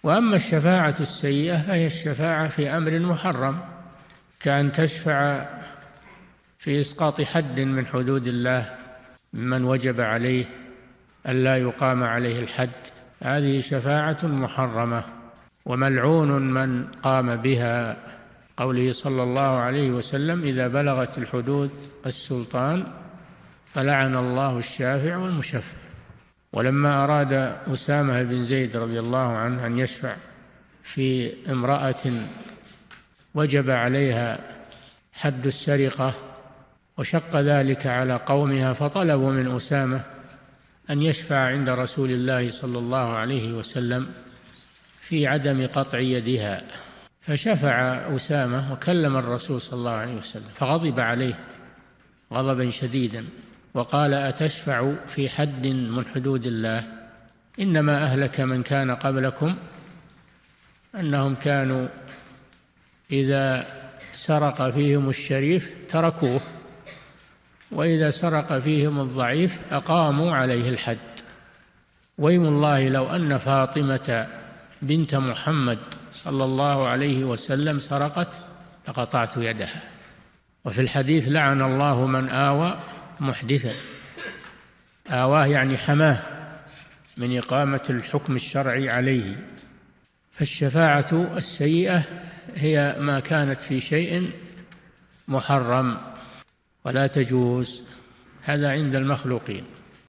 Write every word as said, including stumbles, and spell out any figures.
وأما الشفاعة السيئة فهي الشفاعة في أمر محرم، كأن تشفع في إسقاط حد من حدود الله من وجب عليه ألا يقام عليه الحد، هذه شفاعة محرمة، وملعون من قام بها، قوله صلى الله عليه وسلم: إذا بلغت الحدود السلطان فلعن الله الشافع والمشفع. ولما أراد أسامة بن زيد رضي الله عنه أن يشفع في امرأة وجب عليها حد السرقة وشق ذلك على قومها، فطلبوا من أسامة أن يشفع عند رسول الله صلى الله عليه وسلم في عدم قطع يدها، فشفع أسامة وكلم الرسول صلى الله عليه وسلم، فغضب عليه غضبا شديدا وقال: أتشفع في حد من حدود الله؟ إنما أهلك من كان قبلكم أنهم كانوا إذا سرق فيهم الشريف تركوه، وإذا سرق فيهم الضعيف أقاموا عليه الحد. ويم الله لو أن فاطمة بنت محمد صلى الله عليه وسلم سرقت لقطعت يدها. وفي الحديث: لعن الله من آوى محدثا. آواه يعني حماه من إقامة الحكم الشرعي عليه. فالشفاعة السيئة هي ما كانت في شيء محرم ولا تجوز، هذا عند المخلوقين.